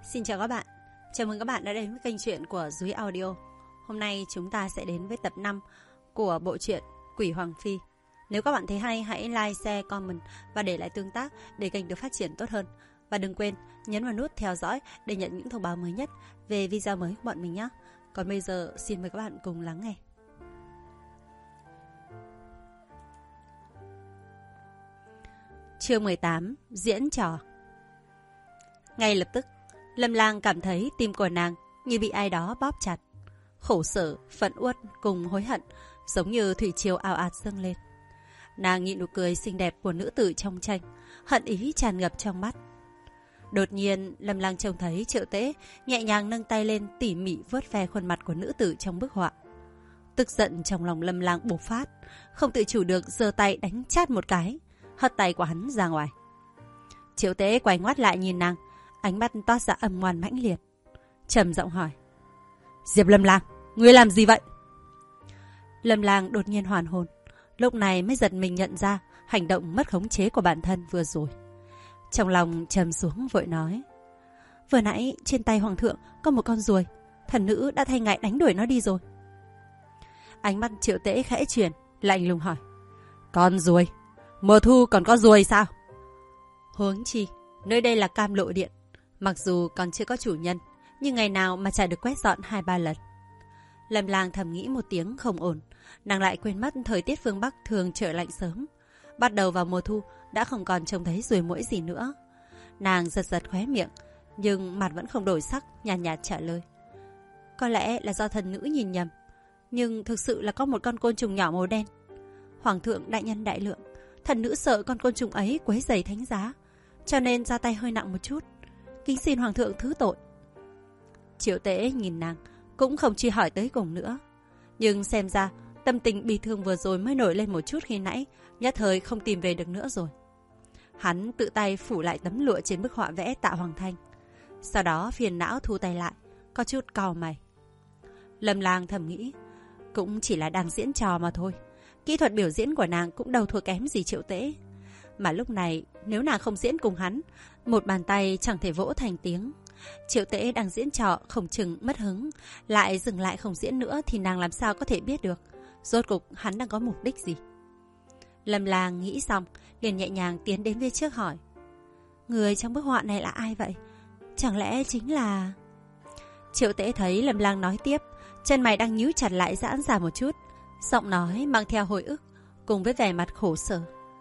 Xin chào các bạn. Chào mừng các bạn đã đến với kênh truyện của Dúy Audio. Hôm nay chúng ta sẽ đến với tập 5 của bộ truyện Quỷ Hoàng Phi. Nếu các bạn thấy hay, hãy like, share, comment và để lại tương tác để kênh được phát triển tốt hơn. Và đừng quên nhấn vào nút theo dõi để nhận những thông báo mới nhất về video mới của bọn mình nhé. Còn bây giờ xin mời các bạn cùng lắng nghe. Chương 18: Diễn trò. Ngay lập tức, Lâm Lang cảm thấy tim của nàng như bị ai đó bóp chặt. Khổ sở, phẫn uất cùng hối hận giống như thủy triều ào ạt dâng lên. Nàng nhịn nụ cười xinh đẹp của nữ tử trong tranh, hận ý tràn ngập trong mắt. Đột nhiên, Lâm Lang trông thấy Triệu Tế nhẹ nhàng nâng tay lên tỉ mỉ vuốt ve khuôn mặt của nữ tử trong bức họa. Tức giận trong lòng Lâm Lang bộc phát, không tự chủ được giơ tay đánh chát một cái, hất tay của hắn ra ngoài. Triệu Tế quay ngoắt lại nhìn nàng, ánh mắt toát ra âm ngoan mãnh liệt, trầm giọng hỏi: Diệp Lâm Lang, ngươi làm gì vậy? Lâm Lang đột nhiên hoàn hồn, lúc này mới giật mình nhận ra hành động mất khống chế của bản thân vừa rồi. Trong lòng trầm xuống vội nói: Vừa nãy trên tay hoàng thượng có một con ruồi, thần nữ đã thay ngài đánh đuổi nó đi rồi. Ánh mắt Triệu Tế khẽ chuyển, lạnh lùng hỏi: Con ruồi? Mùa thu còn có ruồi sao? Huống chi nơi đây là Cam Lộ Điện, mặc dù còn chưa có chủ nhân, nhưng ngày nào mà chả được quét dọn 2-3 lần. Lâm Lang thầm nghĩ một tiếng không ổn, nàng lại quên mất thời tiết phương Bắc thường trở lạnh sớm. Bắt đầu vào mùa thu đã không còn trông thấy ruồi muỗi gì nữa. Nàng giật giật khóe miệng, nhưng mặt vẫn không đổi sắc, nhàn nhạt trả lời: Có lẽ là do thần nữ nhìn nhầm, nhưng thực sự là có một con côn trùng nhỏ màu đen. Hoàng thượng đại nhân đại lượng, thần nữ sợ con côn trùng ấy quấy rầy thánh giá, cho nên ra tay hơi nặng một chút, kính xin hoàng thượng thứ tội. Triệu Tế nhìn nàng, cũng không truy hỏi tới cùng nữa. Nhưng xem ra tâm tình bi thương vừa rồi mới nổi lên một chút khi nãy, nhất thời không tìm về được nữa rồi. Hắn tự tay phủ lại tấm lụa trên bức họa vẽ Tạ Hoàng Thanh, sau đó phiền não thu tay lại, có chút cau mày. Lâm Lang thầm nghĩ, cũng chỉ là đang diễn trò mà thôi, kỹ thuật biểu diễn của nàng cũng đâu thua kém gì Triệu Tế. Mà lúc này nếu nàng không diễn cùng hắn, một bàn tay chẳng thể vỗ thành tiếng. Triệu Tế đang diễn trò không chừng mất hứng, lại dừng lại không diễn nữa thì nàng làm sao có thể biết được rốt cục hắn đang có mục đích gì. Lâm Lang nghĩ xong liền nhẹ nhàng tiến đến phía trước hỏi: Người trong bức họa này là ai vậy? Chẳng lẽ chính là... Triệu Tế thấy Lâm Lang nói tiếp, chân mày đang nhíu chặt lại giãn ra một chút, giọng nói mang theo hồi ức cùng với vẻ mặt khổ sở: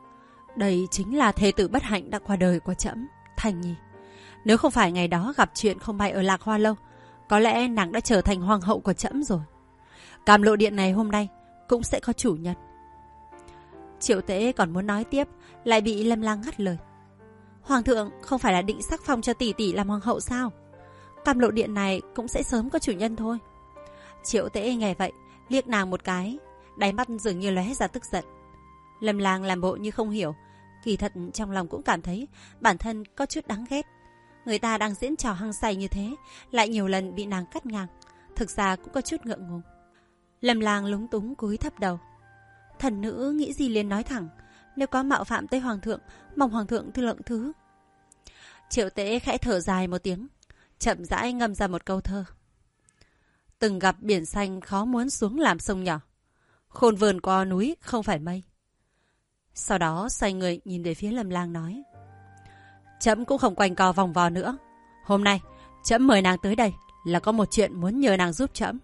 Đây chính là thê tử bất hạnh đã qua đời của trẫm, Thành Nhi. Nếu không phải ngày đó gặp chuyện không may ở Lạc Hoa Lâu, có lẽ nàng đã trở thành hoàng hậu của trẫm rồi. Cam Lộ Điện này hôm nay cũng sẽ có chủ nhân. Triệu Tế còn muốn nói tiếp, lại bị Lâm Lang ngắt lời: Hoàng thượng không phải là định sắc phong cho tỷ tỷ làm hoàng hậu sao? Cam Lộ Điện này cũng sẽ sớm có chủ nhân thôi. Triệu Tế nghe vậy liếc nàng một cái, đáy mắt dường như lóe ra tức giận. Lâm Lang làm bộ như không hiểu, kỳ thật trong lòng cũng cảm thấy bản thân có chút đáng ghét. Người ta đang diễn trò hăng say như thế, lại nhiều lần bị nàng cắt ngang, thực ra cũng có chút ngượng ngùng. Lâm Lang lúng túng cúi thấp đầu. Thần nữ nghĩ gì liền nói thẳng, nếu có mạo phạm tới hoàng thượng, mong hoàng thượng thư lượng thứ. Triệu Tế khẽ thở dài một tiếng, chậm rãi ngâm ra một câu thơ: Từng gặp biển xanh khó muốn xuống làm sông nhỏ, khôn vườn qua núi không phải mây. Sau đó xoay người nhìn về phía Lâm Lang nói: Trẫm cũng không quanh co vòng vo nữa. Hôm nay trẫm mời nàng tới đây là có một chuyện muốn nhờ nàng giúp trẫm.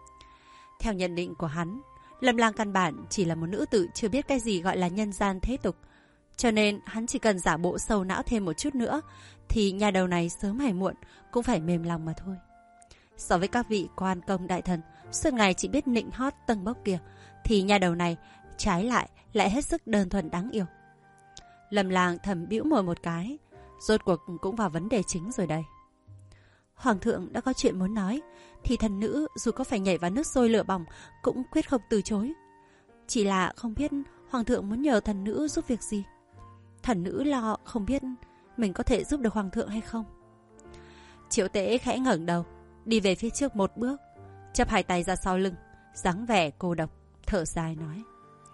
Theo nhận định của hắn, Lâm Lang căn bản chỉ là một nữ tử chưa biết cái gì gọi là nhân gian thế tục, cho nên hắn chỉ cần giả bộ sầu não thêm một chút nữa thì nhà đầu này sớm hay muộn cũng phải mềm lòng mà thôi. So với các vị quan công đại thần suốt ngày chỉ biết nịnh hót tâng bốc kia, thì nhà đầu này trái lại hết sức đơn thuần đáng yêu. Lâm Lang thầm bĩu môi một cái, rốt cuộc cũng vào vấn đề chính rồi đây. Hoàng thượng đã có chuyện muốn nói, thì thần nữ dù có phải nhảy vào nước sôi lửa bỏng cũng quyết không từ chối. Chỉ là không biết hoàng thượng muốn nhờ thần nữ giúp việc gì. Thần nữ lo không biết mình có thể giúp được hoàng thượng hay không. Triệu Tế khẽ ngẩng đầu, đi về phía trước một bước, chắp hai tay ra sau lưng, dáng vẻ cô độc, thở dài nói: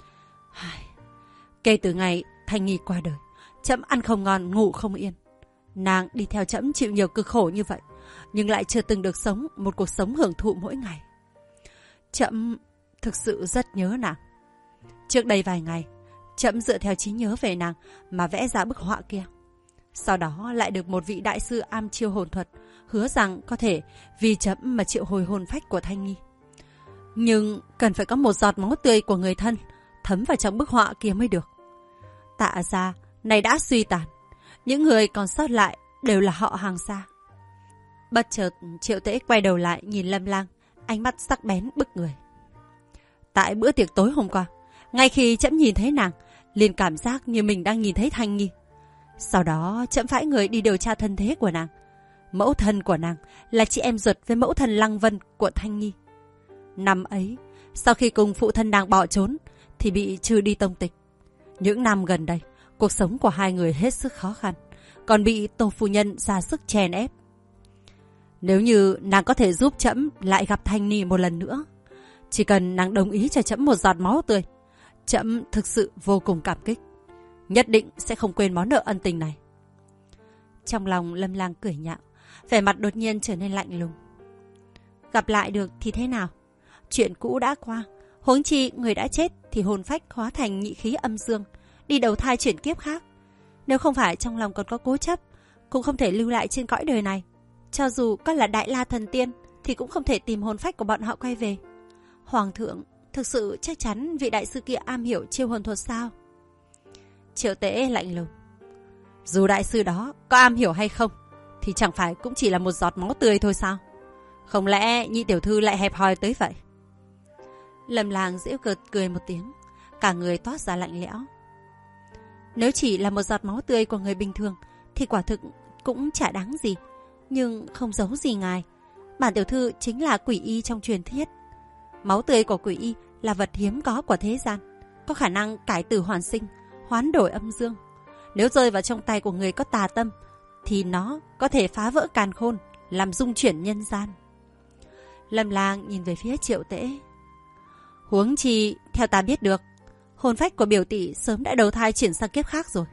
Kể từ ngày Thanh Nhi qua đời, trẫm ăn không ngon ngủ không yên. Nàng đi theo trẫm chịu nhiều cực khổ như vậy, nhưng lại chưa từng được sống một cuộc sống hưởng thụ mỗi ngày. Trẫm thực sự rất nhớ nàng. Trước đây vài ngày, trẫm dựa theo trí nhớ về nàng mà vẽ ra bức họa kia. Sau đó lại được một vị đại sư am chiêu hồn thuật hứa rằng có thể vì trẫm mà triệu hồi hồn phách của Thanh Nhi. Nhưng cần phải có một giọt máu tươi của người thân thấm vào trong bức họa kia mới được. Tạ gia này đã suy tàn, những người còn sót lại đều là họ hàng xa. Bất chợt Triệu Tễ quay đầu lại nhìn Lâm Lang, ánh mắt sắc bén bức người. Tại bữa tiệc tối hôm qua, ngay khi trẫm nhìn thấy nàng, liền cảm giác như mình đang nhìn thấy Thanh Nhi. Sau đó trẫm phái người đi điều tra thân thế của nàng. Mẫu thân của nàng là chị em ruột với mẫu thân Lăng Vân của Thanh Nhi. Năm ấy, sau khi cùng phụ thân nàng bỏ trốn thì bị trừ đi tông tịch. Những năm gần đây, cuộc sống của hai người hết sức khó khăn, còn bị Tô phu nhân ra sức chèn ép. Nếu như nàng có thể giúp trẫm lại gặp Thanh Nhi một lần nữa, chỉ cần nàng đồng ý cho trẫm một giọt máu tươi, trẫm thực sự vô cùng cảm kích, nhất định sẽ không quên món nợ ân tình này. Trong lòng Lâm Lang cười nhạo, vẻ mặt đột nhiên trở nên lạnh lùng. Gặp lại được thì thế nào? Chuyện cũ đã qua, huống chi người đã chết thì hồn phách hóa thành nhị khí âm dương, đi đầu thai chuyển kiếp khác. Nếu không phải trong lòng còn có cố chấp, cũng không thể lưu lại trên cõi đời này. Cho dù có là Đại La thần tiên thì cũng không thể tìm hồn phách của bọn họ quay về. Hoàng thượng thực sự chắc chắn vị đại sư kia am hiểu chiêu hồn thuật sao? Triệu Tễ lạnh lùng. Dù đại sư đó có am hiểu hay không thì chẳng phải cũng chỉ là một giọt máu tươi thôi sao? Không lẽ nhị tiểu thư lại hẹp hòi tới vậy? Lâm Lang giễu cợt cười một tiếng, cả người toát ra lạnh lẽo. Nếu chỉ là một giọt máu tươi của người bình thường thì quả thực cũng chả đáng gì. Nhưng không giấu gì ngài, bản tiểu thư chính là quỷ y trong truyền thuyết. Máu tươi của quỷ y là vật hiếm có của thế gian, có khả năng cải tử hoàn sinh, hoán đổi âm dương. Nếu rơi vào trong tay của người có tà tâm thì nó có thể phá vỡ càn khôn, làm dung chuyển nhân gian. Lâm Lang nhìn về phía Triệu Tễ. Huống chi theo ta biết được, hồn phách của biểu tỷ sớm đã đầu thai chuyển sang kiếp khác rồi.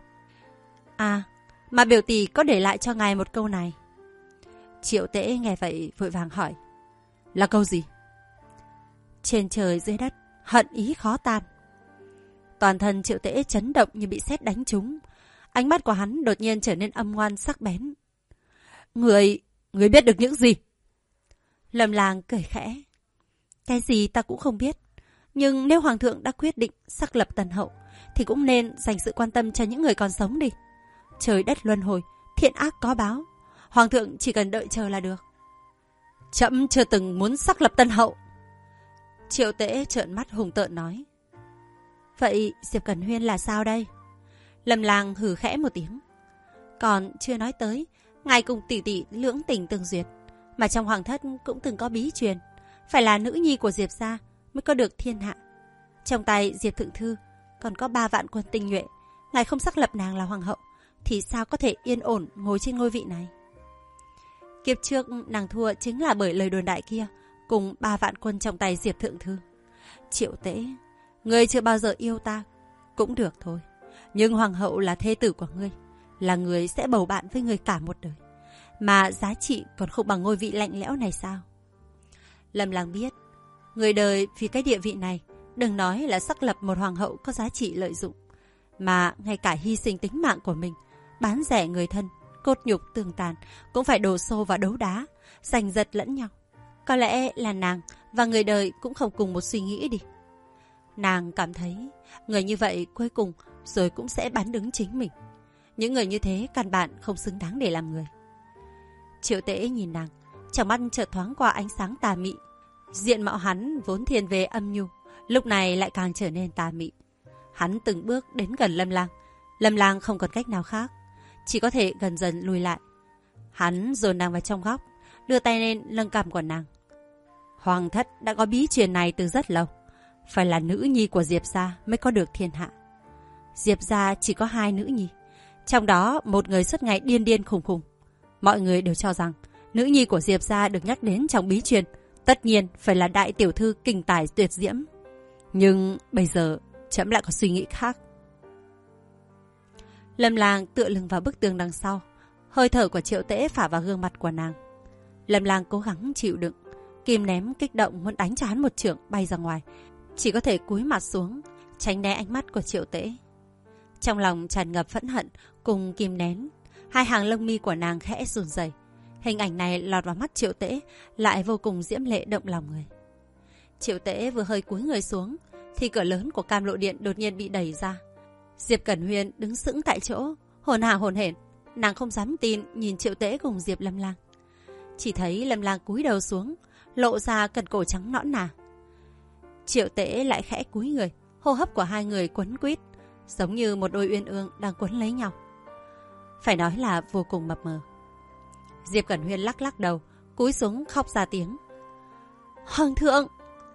À, mà biểu tỷ có để lại cho ngài một câu này. Triệu Tễ nghe vậy vội vàng hỏi. Là câu gì? Trên trời dưới đất, hận ý khó tan. Toàn thân Triệu Tễ chấn động như bị sét đánh trúng. Ánh mắt của hắn đột nhiên trở nên âm ngoan sắc bén. Người biết được những gì? Lâm Lang cười khẽ. Cái gì ta cũng không biết. Nhưng nếu Hoàng thượng đã quyết định xác lập Tần Hậu thì cũng nên dành sự quan tâm cho những người còn sống đi. Trời đất luân hồi, thiện ác có báo. Hoàng thượng chỉ cần đợi chờ là được. Trẫm chưa từng muốn xác lập Tân Hậu. Triệu Tễ trợn mắt hùng tợn nói. Vậy Diệp Cẩn Huyên là sao đây? Lâm Lang hừ khẽ một tiếng. Còn chưa nói tới, ngài cùng tỷ tỷ lưỡng tình tương duyệt, mà trong hoàng thất cũng từng có bí truyền, phải là nữ nhi của Diệp gia mới có được thiên hạ. Trong tay Diệp thượng thư còn có 3 vạn quân tinh nhuệ, ngài không xác lập nàng là hoàng hậu thì sao có thể yên ổn ngồi trên ngôi vị này? Kiếp trước nàng thua chính là bởi lời đồn đại kia, cùng 3 vạn quân trong tay Diệp thượng thư. Triệu Tễ, ngươi chưa bao giờ yêu ta cũng được thôi, nhưng hoàng hậu là thê tử của ngươi, là người sẽ bầu bạn với ngươi cả một đời, mà giá trị còn không bằng ngôi vị lạnh lẽo này sao? Lâm Lang biết, người đời vì cái địa vị này, đừng nói là xác lập một hoàng hậu có giá trị lợi dụng, mà ngay cả hy sinh tính mạng của mình, bán rẻ người thân, cốt nhục tường tàn cũng phải đổ xô vào đấu đá, giành giật lẫn nhau. Có lẽ là nàng và người đời cũng không cùng một suy nghĩ đi. Nàng cảm thấy người như vậy cuối cùng rồi cũng sẽ bán đứng chính mình. Những người như thế căn bản không xứng đáng để làm người. Triệu Tễ nhìn nàng, trong mắt chợt thoáng qua ánh sáng tà mị. Diện mạo hắn vốn thiên về âm nhu, lúc này lại càng trở nên tà mị. Hắn từng bước đến gần Lâm Lang. Lâm Lang không còn cách nào khác, chỉ có thể gần dần lùi lại. Hắn dồn nàng vào trong góc, đưa tay lên nâng cằm của nàng. Hoàng thất đã có bí truyền này từ rất lâu, phải là nữ nhi của Diệp gia mới có được thiên hạ. Diệp gia chỉ có 2 nữ nhi, trong đó một người suốt ngày điên điên khùng khùng. Mọi người đều cho rằng nữ nhi của Diệp gia được nhắc đến trong bí truyền tất nhiên phải là đại tiểu thư kinh tài tuyệt diễm. Nhưng bây giờ trẫm lại có suy nghĩ khác. Lâm Lang tựa lưng vào bức tường đằng sau, Hơi thở của Triệu Tễ phả vào gương mặt của nàng. Lâm Lang cố gắng chịu đựng, kìm ném kích động muốn đánh cho hắn một chưởng bay ra ngoài, chỉ có thể cúi mặt xuống, tránh né ánh mắt của Triệu Tễ. Trong lòng tràn ngập phẫn hận cùng kìm nén, hai hàng lông mi của nàng khẽ run rẩy. Hình ảnh này lọt vào mắt Triệu Tễ lại vô cùng diễm lệ động lòng người. Triệu Tễ vừa hơi cúi người xuống thì cửa lớn của Cam Lộ Điện đột nhiên bị đẩy ra. Diệp Cẩn Huyên đứng sững tại chỗ, hồn hển hồn hển, nàng không dám tin nhìn Triệu Tễ cùng Diệp Lâm Lang. Chỉ thấy Lâm Lang cúi đầu xuống, lộ ra cần cổ trắng nõn nà. Triệu Tễ lại khẽ cúi người, hô hấp của hai người quấn quýt, giống như một đôi uyên ương đang quấn lấy nhau. Phải nói là vô cùng mập mờ. Diệp Cẩn Huyên lắc lắc đầu, cúi xuống khóc ra tiếng. Hoàng thượng,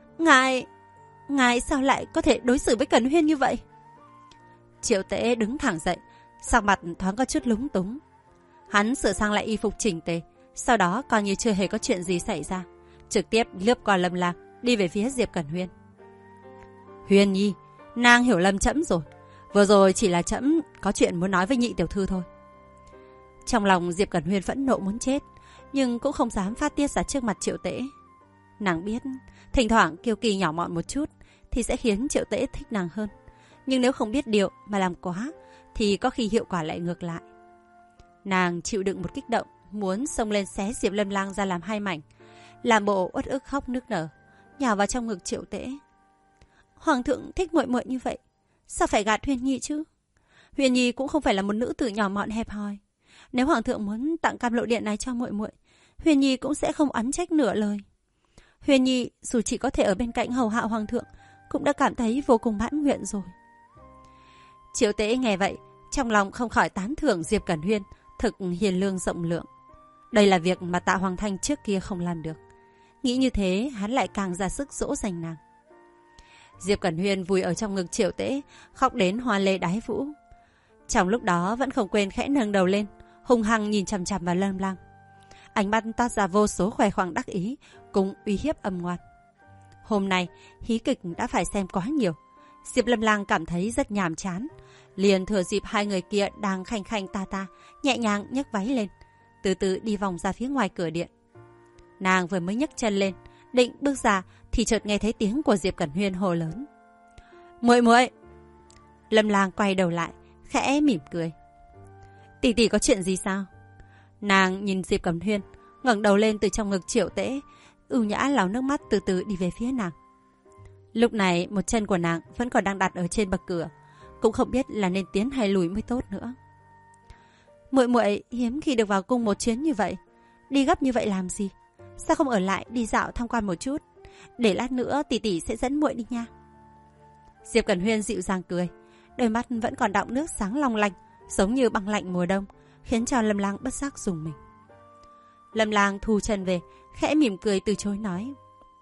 ngài sao lại có thể đối xử với Cẩn Huyên như vậy? Triệu Tễ đứng thẳng dậy, sắc mặt thoáng có chút lúng túng. Hắn sửa sang lại y phục chỉnh tề, sau đó coi như chưa hề có chuyện gì xảy ra, trực tiếp lướt qua Lâm Lang, đi về phía Diệp Cẩn Huyên. Huyên nhi, nàng hiểu lầm trẫm rồi. Vừa rồi chỉ là trẫm có chuyện muốn nói với nhị tiểu thư thôi. Trong lòng Diệp Cẩn Huyên phẫn nộ muốn chết, nhưng cũng không dám phát tiết ra trước mặt Triệu Tễ. Nàng biết, thỉnh thoảng kiêu kỳ nhỏ mọn một chút thì sẽ khiến Triệu Tễ thích nàng hơn. Nhưng nếu không biết điều mà làm quá thì có khi hiệu quả lại ngược lại. Nàng chịu đựng một kích động, muốn xông lên xé Diệp Lâm Lang ra làm hai mảnh, làm bộ uất ức khóc nức nở, nhào vào trong ngực Triệu Tễ. Hoàng thượng thích muội muội như vậy, sao phải gạt Huyên nhi chứ? Huyên nhi cũng không phải là một nữ tử nhỏ mọn hẹp hòi. Nếu hoàng thượng muốn tặng Cam Lộ Điện này cho muội muội, Huyên nhi cũng sẽ không oán trách nửa lời. Huyên nhi dù chỉ có thể ở bên cạnh hầu hạ hoàng thượng, cũng đã cảm thấy vô cùng mãn nguyện rồi. Triệu Tễ nghe vậy, trong lòng không khỏi tán thưởng Diệp Cẩn Huyên thực hiền lương rộng lượng. Đây là việc mà Tạ Hoàng Thanh trước kia không làm được. Nghĩ như thế, hắn lại càng ra sức dỗ dành nàng. Diệp Cẩn Huyên vùi ở trong ngực Triệu Tễ, khóc đến hoa lê đái vũ. Trong lúc đó vẫn không quên khẽ nâng đầu lên, hung hăng nhìn chằm chằm vào Lâm Lang. Ánh mắt toát ra vô số khoe khoang đắc ý cùng uy hiếp âm ngoan. Hôm nay hí kịch đã phải xem quá nhiều, Diệp Lâm Lang cảm thấy rất nhàm chán, liền thừa dịp hai người kia đang khanh khanh ta ta, nhẹ nhàng nhấc váy lên, từ từ đi vòng ra phía ngoài cửa điện. Nàng vừa mới nhấc chân lên, định bước ra thì chợt nghe thấy tiếng của Diệp Cẩn Huyên hô lớn. Muội muội! Lâm Lang quay đầu lại, khẽ mỉm cười. Tỷ tỷ có chuyện gì sao? Nàng nhìn Diệp Cẩm Huyên, ngẩng đầu lên từ trong ngực Triệu Tễ, ưu nhã lau nước mắt từ từ đi về phía nàng. Lúc này một chân của nàng vẫn còn đang đặt ở trên bậc cửa, cũng không biết là nên tiến hay lùi mới tốt nữa. Muội muội hiếm khi được vào cung một chuyến như vậy, đi gấp như vậy làm gì? Sao không ở lại đi dạo tham quan một chút, để lát nữa tỷ tỷ sẽ dẫn muội đi nha. Diệp Cẩn Huyên dịu dàng cười, đôi mắt vẫn còn đọng nước sáng long lanh, giống như băng lạnh mùa đông, khiến cho Lâm Lang bất giác rùng mình. Lâm Lang thu chân về, khẽ mỉm cười từ chối nói.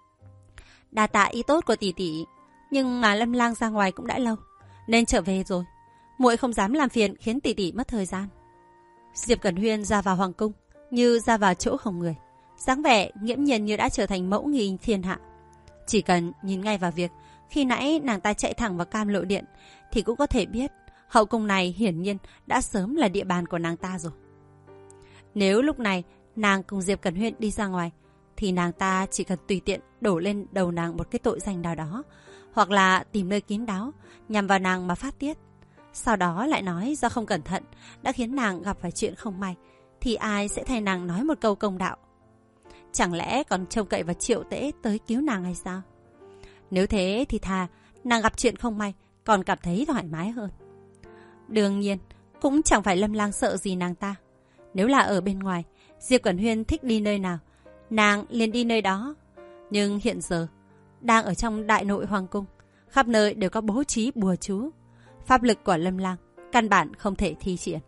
Đa tạ ý tốt của tỷ tỷ, nhưng mà Lâm Lang ra ngoài cũng đã lâu, nên trở về rồi. Muội không dám làm phiền khiến tỷ tỷ mất thời gian. Diệp Cẩn Huyên ra vào hoàng cung, như ra vào chỗ không người, dáng vẻ nghiễm nhiên như đã trở thành mẫu nghi thiên hạ. Chỉ cần nhìn ngay vào việc khi nãy nàng ta chạy thẳng vào Cam Lộ Điện thì cũng có thể biết hậu cung này hiển nhiên đã sớm là địa bàn của nàng ta rồi. Nếu lúc này nàng cùng Diệp Cẩn Huyên đi ra ngoài thì nàng ta chỉ cần tùy tiện đổ lên đầu nàng một cái tội danh nào đó, hoặc là tìm nơi kín đáo nhằm vào nàng mà phát tiết, sau đó lại nói do không cẩn thận đã khiến nàng gặp phải chuyện không may, thì ai sẽ thay nàng nói một câu công đạo? Chẳng lẽ còn trông cậy vào Triệu Tễ tới cứu nàng hay sao? Nếu thế thì thà nàng gặp chuyện không may còn cảm thấy thoải mái hơn. Đương nhiên cũng chẳng phải Lâm Lang sợ gì nàng ta. Nếu là ở bên ngoài, Diệp Cẩn Huyên thích đi nơi nào, nàng liền đi nơi đó. Nhưng hiện giờ đang ở trong đại nội hoàng cung, khắp nơi đều có bố trí bùa chú, pháp lực của Lâm Lang căn bản không thể thi triển.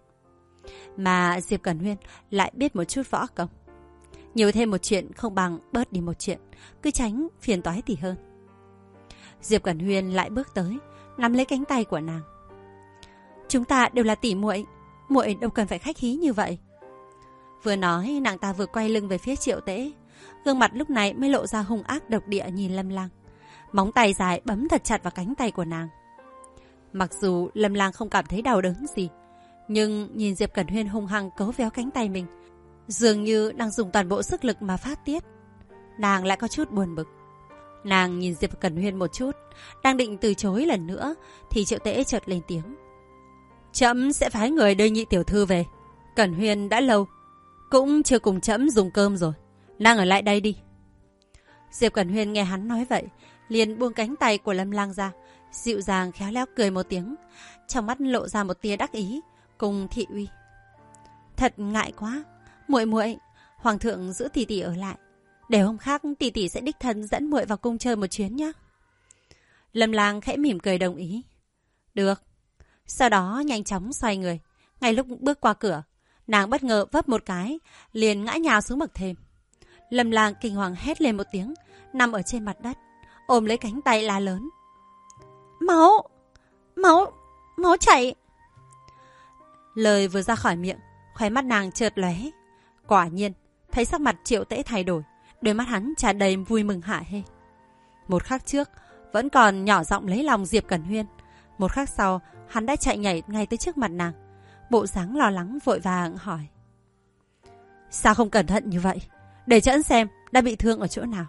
Mà Diệp Cẩn Huyên lại biết một chút võ công. Nhiều thêm một chuyện không bằng bớt đi một chuyện, cứ tránh phiền toái thì hơn. Diệp Cẩn Huyên lại bước tới, nắm lấy cánh tay của nàng. Chúng ta đều là tỷ muội, muội đâu cần phải khách khí như vậy. Vừa nói, nàng ta vừa quay lưng về phía Triệu Tễ, gương mặt lúc này mới lộ ra hung ác độc địa nhìn Lâm Lang. Móng tay dài bấm thật chặt vào cánh tay của nàng. Mặc dù Lâm Lang không cảm thấy đau đớn gì, Nhưng nhìn Diệp Cẩn Huyên hung hăng cấu véo cánh tay mình, dường như đang dùng toàn bộ sức lực mà phát tiết. Nàng lại có chút buồn bực. Nàng nhìn Diệp Cẩn Huyên một chút, đang định từ chối lần nữa, thì Triệu Tễ chợt lên tiếng. Trẫm sẽ phái người đưa nhị tiểu thư về. Cẩn Huyên đã lâu cũng chưa cùng trẫm dùng cơm rồi, nàng ở lại đây đi. Diệp Cẩn Huyên nghe hắn nói vậy, liền buông cánh tay của Lâm Lang ra, dịu dàng khéo léo cười một tiếng, trong mắt lộ ra một tia đắc ý cùng thị uy. Thật ngại quá, muội muội, hoàng thượng giữ tỷ tỷ ở lại, để hôm khác tỷ tỷ sẽ đích thân dẫn muội vào cung chơi một chuyến nhé. Lâm Lang khẽ mỉm cười đồng ý. Được. Sau đó nhanh chóng xoay người, ngay lúc bước qua cửa, nàng bất ngờ vấp một cái, liền ngã nhào xuống bậc thềm. Lâm Lang kinh hoàng hét lên một tiếng, nằm ở trên mặt đất, ôm lấy cánh tay la lớn. Máu! Máu! Máu chảy! Lời vừa ra khỏi miệng, khóe mắt nàng chợt lóe. Quả nhiên, thấy sắc mặt Triệu Tễ thay đổi, đôi mắt hắn tràn đầy vui mừng hả hê. Một khắc trước, vẫn còn nhỏ giọng lấy lòng Diệp Cẩn Huyên. Một khắc sau, hắn đã chạy nhảy ngay tới trước mặt nàng, bộ dáng lo lắng vội vàng hỏi. Sao không cẩn thận như vậy? Để trẫm xem đã bị thương ở chỗ nào.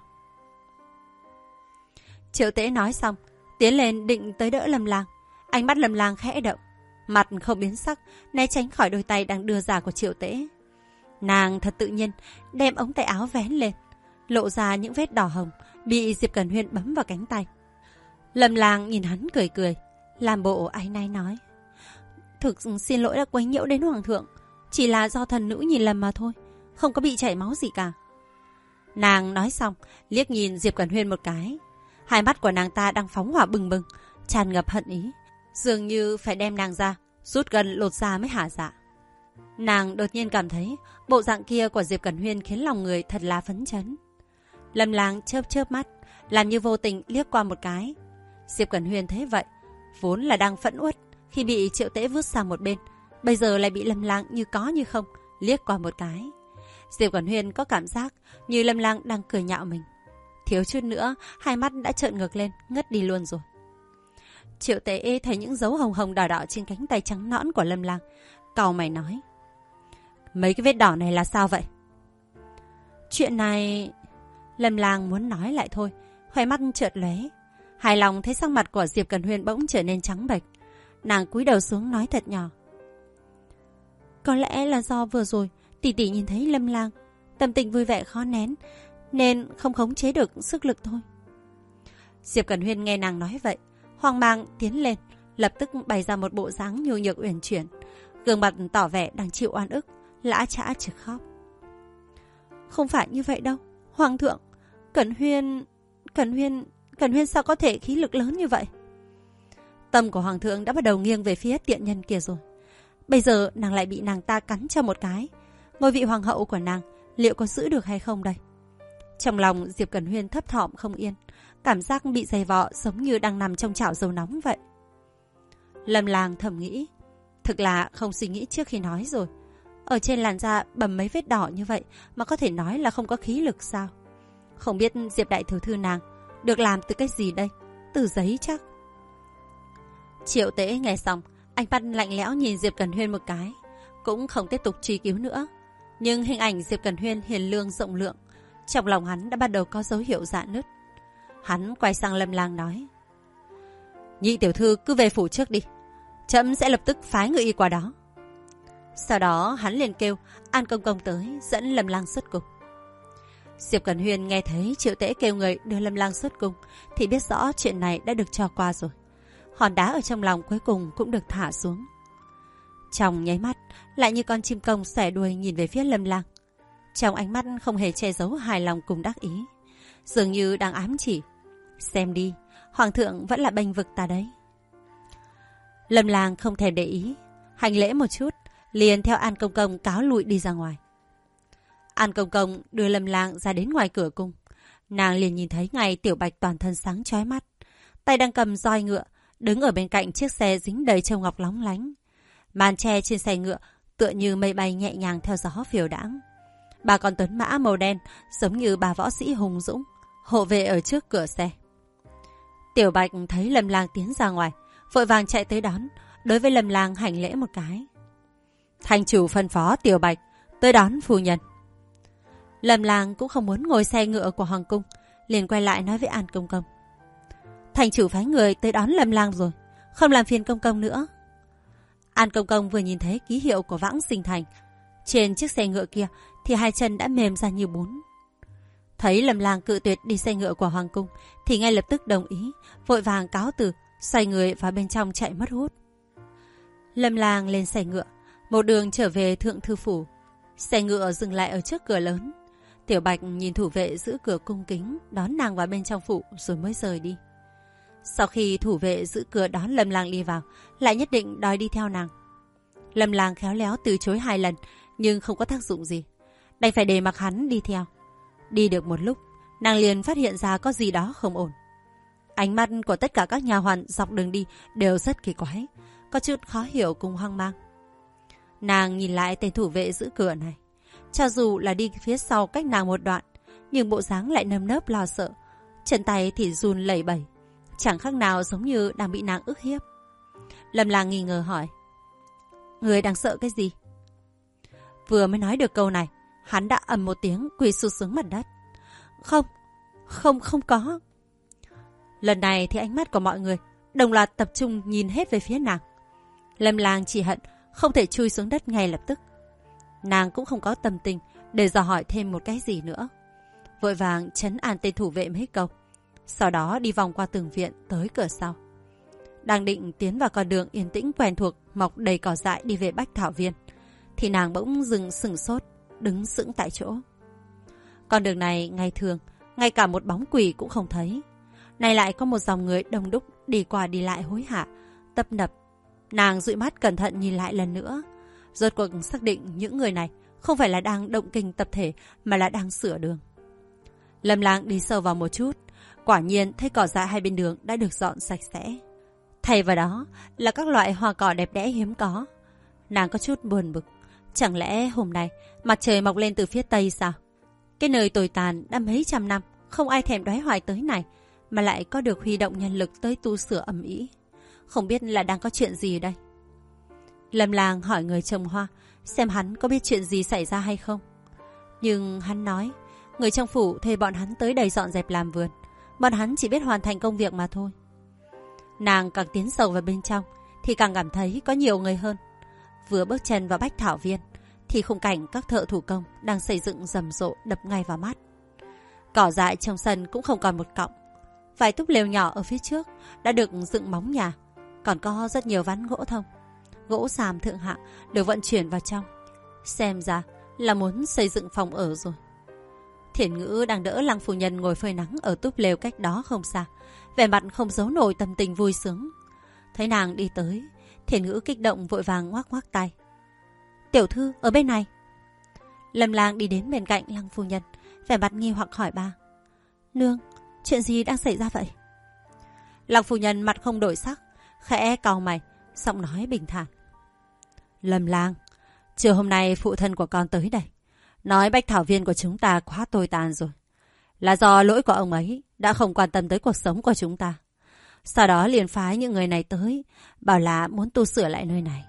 Triệu Tễ nói xong, tiến lên định tới đỡ Lâm Lang. Ánh mắt Lâm Lang khẽ động, mặt không biến sắc, né tránh khỏi đôi tay đang đưa ra của Triệu Tễ. Nàng thật tự nhiên đem ống tay áo vén lên, lộ ra những vết đỏ hồng bị Diệp Cẩn Huyên bấm vào cánh tay. Lâm Lang nhìn hắn cười cười, làm bộ áy náy nói. Thực xin lỗi đã quấy nhiễu đến hoàng thượng, chỉ là do thần nữ nhìn lầm mà thôi, không có bị chảy máu gì cả. Nàng nói xong, liếc nhìn Diệp Cẩn Huyên một cái. Hai mắt của nàng ta đang phóng hỏa bừng bừng, tràn ngập hận ý, dường như phải đem nàng ra, rút gần lột da mới hả dạ. Nàng đột nhiên cảm thấy bộ dạng kia của Diệp Cẩn Huyên khiến lòng người thật là phấn chấn. Lâm Lang chớp chớp mắt, làm như vô tình liếc qua một cái. Diệp Cẩn Huyên thấy vậy, vốn là đang phẫn uất khi bị Triệu Tễ vứt sang một bên, bây giờ lại bị Lâm Lang như có như không liếc qua một cái. Diệp Cẩn Huyên có cảm giác như Lâm Lang đang cười nhạo mình, thiếu chút nữa hai mắt đã trợn ngược lên, ngất đi luôn rồi. Triệu Tễ thấy những dấu hồng hồng đỏ đỏ trên cánh tay trắng nõn của Lâm Lang, cau mày nói. Mấy cái vết đỏ này là sao vậy? Chuyện này... Lâm Lang muốn nói lại thôi, khóe mắt chợt lóe. Hài lòng thấy sắc mặt của Diệp Cẩn Huyên bỗng trở nên trắng bệch. Nàng cúi đầu xuống nói thật nhỏ. Có lẽ là do vừa rồi tỷ tỷ nhìn thấy Lâm Lang, tâm tình vui vẻ khó nén, nên không khống chế được sức lực thôi. Diệp Cẩn Huyên nghe nàng nói vậy, hoang mang tiến lên, lập tức bày ra một bộ dáng nhu nhược uyển chuyển, gương mặt tỏ vẻ đang chịu oan ức, lã chã trực khóc. Không phải như vậy đâu, hoàng thượng, Cẩn Huyên sao có thể khí lực lớn như vậy? Tâm của hoàng thượng đã bắt đầu nghiêng về phía tiện nhân kia rồi. Bây giờ nàng lại bị nàng ta cắn cho một cái, ngôi vị hoàng hậu của nàng liệu có giữ được hay không đây? Trong lòng Diệp Cẩn Huyên thấp thỏm không yên, cảm giác bị giày vò giống như đang nằm trong chảo dầu nóng vậy. Lâm Lang thầm nghĩ, thực là không suy nghĩ trước khi nói rồi. Ở trên làn da bầm mấy vết đỏ như vậy mà có thể nói là không có khí lực sao? Không biết Diệp đại tiểu thư nàng được làm từ cái gì đây? Từ giấy chắc. Triệu Tễ nghe xong, ánh mắt lạnh lẽo nhìn Diệp Cẩn Huyên một cái, cũng không tiếp tục truy cứu nữa. Nhưng hình ảnh Diệp Cẩn Huyên hiền lương rộng lượng, trong lòng hắn đã bắt đầu có dấu hiệu rạn nứt. Hắn quay sang Lâm Lang nói. Nhị tiểu thư cứ về phủ trước đi, trẫm sẽ lập tức phái người y qua đó. Sau đó hắn liền kêu An Công Công tới dẫn Lâm Lang xuất cung. Diệp Cẩn Huyên nghe thấy Triệu Tễ kêu người đưa Lâm Lang xuất cung thì biết rõ chuyện này đã được cho qua rồi. Hòn đá ở trong lòng cuối cùng cũng được thả xuống. Trong nháy mắt, lại như con chim công xẻ đuôi nhìn về phía Lâm Lang. Trong ánh mắt không hề che giấu hài lòng cùng đắc ý, dường như đang ám chỉ. Xem đi, hoàng thượng vẫn là bênh vực ta đấy. Lâm Lang không thèm để ý, hành lễ một chút, liền theo An Công Công cáo lụi đi ra ngoài. An Công Công đưa Lâm Lang ra đến ngoài cửa cung. Nàng liền nhìn thấy ngay Tiểu Bạch toàn thân sáng chói mắt, tay đang cầm roi ngựa, đứng ở bên cạnh chiếc xe dính đầy châu ngọc lóng lánh. Màn tre trên xe ngựa tựa như mây bay nhẹ nhàng theo gió phiêu đãng. Ba con tuấn mã màu đen giống như bà võ sĩ hùng dũng, hộ vệ ở trước cửa xe. Tiểu Bạch thấy Lâm Lang tiến ra ngoài, vội vàng chạy tới đón, đối với Lâm Lang hành lễ một cái. Thành chủ phân phó Tiểu Bạch tới đón phu nhân. Lâm Lang cũng không muốn ngồi xe ngựa của hoàng cung, liền quay lại nói với An Công Công. Thành chủ phái người tới đón Lâm Lang rồi, không làm phiền Công Công nữa. An Công Công vừa nhìn thấy ký hiệu của Vãng Sinh Thành trên chiếc xe ngựa kia thì hai chân đã mềm ra như bún. Thấy Lâm Lang cự tuyệt đi xe ngựa của hoàng cung thì ngay lập tức đồng ý, vội vàng cáo từ, xoay người vào bên trong chạy mất hút. Lâm Lang lên xe ngựa, một đường trở về Thượng Thư Phủ. Xe ngựa dừng lại ở trước cửa lớn. Tiểu Bạch nhìn thủ vệ giữ cửa cung kính đón nàng vào bên trong phủ rồi mới rời đi. Sau khi thủ vệ giữ cửa đón Lâm Lang đi vào, lại nhất định đòi đi theo nàng. Lâm Lang khéo léo từ chối 2 lần nhưng không có tác dụng gì, đành phải để mặc hắn đi theo. Đi được một lúc, nàng liền phát hiện ra có gì đó không ổn. Ánh mắt của tất cả các nha hoàn dọc đường đi đều rất kỳ quái, có chút khó hiểu cùng hoang mang. Nàng nhìn lại tên thủ vệ giữ cửa này, cho dù là đi phía sau cách nàng một đoạn, nhưng bộ dáng lại nơm nớp lo sợ, chân tay thì run lẩy bẩy, chẳng khác nào giống như đang bị nàng ức hiếp. Lâm Lang nghi ngờ hỏi: Người đang sợ cái gì? Vừa mới nói được câu này, hắn đã ầm một tiếng quỳ sụt xuống mặt đất. Không có. Lần này thì ánh mắt của mọi người đồng loạt tập trung nhìn hết về phía nàng. Lâm Lang chỉ hận không thể chui xuống đất ngay lập tức. Nàng cũng không có tâm tình để dò hỏi thêm một cái gì nữa, vội vàng trấn an tên thủ vệ mấy câu, sau đó đi vòng qua tường viện tới cửa sau. Đang định tiến vào con đường yên tĩnh quen thuộc mọc đầy cỏ dại đi về Bách Thảo Viên thì nàng bỗng dừng sững sốt, đứng sững tại chỗ. Con đường này ngày thường ngay cả một bóng quỷ cũng không thấy, nay lại có một dòng người đông đúc đi qua đi lại hối hả, tấp nập. Nàng dụi mắt cẩn thận nhìn lại lần nữa, rốt cuộc xác định những người này không phải là đang động kinh tập thể mà là đang sửa đường. Lâm Lang đi sâu vào một chút, quả nhiên thấy cỏ dại hai bên đường đã được dọn sạch sẽ, thay vào đó là các loại hoa cỏ đẹp đẽ hiếm có. Nàng có chút buồn bực, chẳng lẽ hôm nay mặt trời mọc lên từ phía tây sao? Cái nơi tồi tàn đã mấy trăm năm không ai thèm đoái hoài tới này, mà lại có được huy động nhân lực tới tu sửa ầm ĩ, không biết là đang có chuyện gì đây. Lâm Lang hỏi người trồng hoa xem hắn có biết chuyện gì xảy ra hay không, nhưng hắn nói người trong phủ thuê bọn hắn tới đây dọn dẹp làm vườn, bọn hắn chỉ biết hoàn thành công việc mà thôi. Nàng càng tiến sâu vào bên trong thì càng cảm thấy có nhiều người hơn. Vừa bước chân vào Bách Thảo Viên thì khung cảnh các thợ thủ công đang xây dựng rầm rộ đập ngay vào mắt. Cỏ dại trong sân cũng không còn một cọng, vài túp lều nhỏ ở phía trước đã được dựng móng nhà, còn có rất nhiều ván gỗ thông, gỗ xàm thượng hạng được vận chuyển vào trong. Xem ra là muốn xây dựng phòng ở rồi. Thiển Ngữ đang đỡ Lăng phu nhân ngồi phơi nắng ở túp lều cách đó không xa, vẻ mặt không giấu nổi tâm tình vui sướng. Thấy nàng đi tới, Thiển Ngữ kích động vội vàng ngoắc ngoắc tay. Tiểu thư ở bên này. Lâm Lang đi đến bên cạnh Lăng phu nhân, vẻ mặt nghi hoặc hỏi ba: Nương, chuyện gì đang xảy ra vậy? Lăng phu nhân mặt không đổi sắc, khẽ cau mày, giọng nói bình thản: Lâm Lang, chiều hôm nay phụ thân của con tới đây, nói Bách Thảo Viên của chúng ta quá tồi tàn rồi, là do lỗi của ông ấy đã không quan tâm tới cuộc sống của chúng ta. Sau đó liền phái những người này tới, bảo là muốn tu sửa lại nơi này.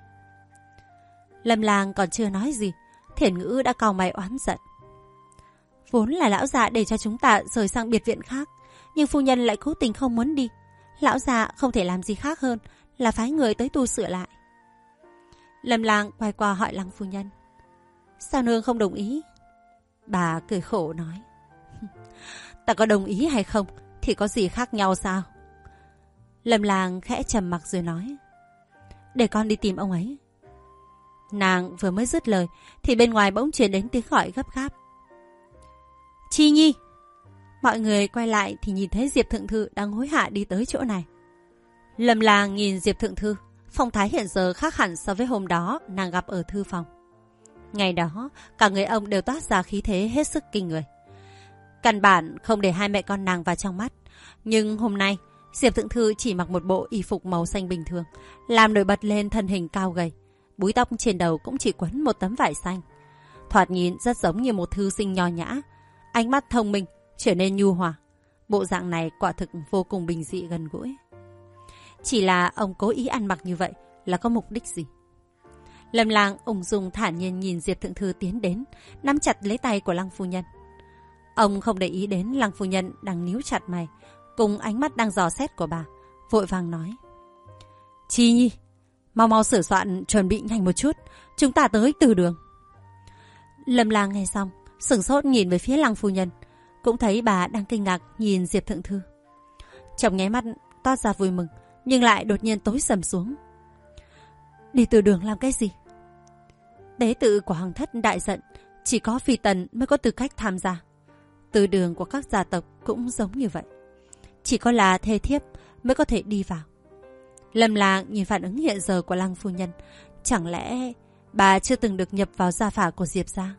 Lâm Lang còn chưa nói gì, Thiển Ngữ đã cau mày oán giận. Vốn là lão già để cho chúng ta rời sang biệt viện khác, nhưng phu nhân lại cố tình không muốn đi. Lão già không thể làm gì khác hơn là phái người tới tu sửa lại. Lâm Lang quay qua hỏi Lăng phu nhân: Sao nương không đồng ý? Bà cười khổ nói: Ta có đồng ý hay không thì có gì khác nhau sao? Lâm Lang khẽ trầm mặc rồi nói: Để con đi tìm ông ấy. Nàng vừa mới dứt lời thì bên ngoài bỗng truyền đến tiếng gọi gấp gáp: Chi Nhi! Mọi người quay lại thì nhìn thấy Diệp Thượng Thư đang hối hả đi tới chỗ này. Lâm Lang nhìn Diệp Thượng Thư, phong thái hiện giờ khác hẳn so với hôm đó nàng gặp ở thư phòng. Ngày đó cả người ông đều toát ra khí thế hết sức kinh người, căn bản không để hai mẹ con nàng vào trong mắt. Nhưng hôm nay Diệp Thượng Thư chỉ mặc một bộ y phục màu xanh bình thường, làm nổi bật lên thân hình cao gầy, búi tóc trên đầu cũng chỉ quấn một tấm vải xanh, thoạt nhìn rất giống như một thư sinh nho nhã, ánh mắt thông minh trở nên nhu hòa. Bộ dạng này quả thực vô cùng bình dị gần gũi. Chỉ là ông cố ý ăn mặc như vậy là có mục đích gì? Lâm Lang ung dung thản nhiên nhìn Diệp Thượng Thư tiến đến, nắm chặt lấy tay của Lăng phu nhân. Ông không để ý đến Lăng phu nhân đang níu chặt mày, cùng ánh mắt đang dò xét của bà, vội vàng nói: Chi Nhi, mau mau sửa soạn chuẩn bị nhanh một chút, chúng ta tới Từ Đường. Lâm Lang nghe xong, sửng sốt nhìn về phía Lăng phu nhân, cũng thấy bà đang kinh ngạc nhìn Diệp Thượng Thư. Trong nháy mắt toát ra vui mừng, nhưng lại đột nhiên tối sầm xuống. Đi Từ Đường làm cái gì? Tế tự của Hoàng thất đại giận, chỉ có phi tần mới có tư cách tham gia. Từ đường của các gia tộc cũng giống như vậy, chỉ có là thê thiếp mới có thể đi vào. Lâm Lang nhìn phản ứng hiện giờ của Lăng phu nhân, chẳng lẽ bà chưa từng được nhập vào gia phả của Diệp gia?